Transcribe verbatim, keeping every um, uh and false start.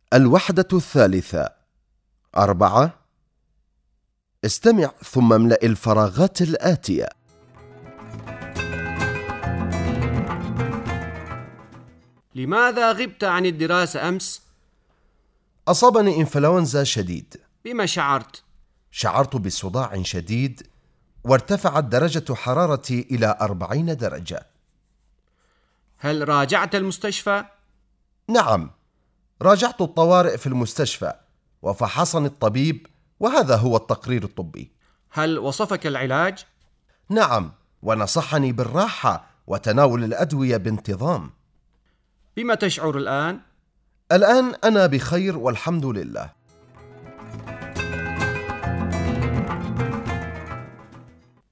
الوحدة الثالثة. أربعة. استمع ثم املأ الفراغات الآتية. لماذا غبت عن الدراسة أمس؟ أصابني إنفلونزا شديد. بما شعرت؟ شعرت بصداع شديد، وارتفعت درجة حرارتي إلى أربعين درجة. هل راجعت المستشفى؟ نعم، راجعت الطوارئ في المستشفى، وفحصني الطبيب، وهذا هو التقرير الطبي. هل وصفك العلاج؟ نعم، ونصحني بالراحة وتناول الأدوية بانتظام. بما تشعر الآن؟ الآن أنا بخير والحمد لله.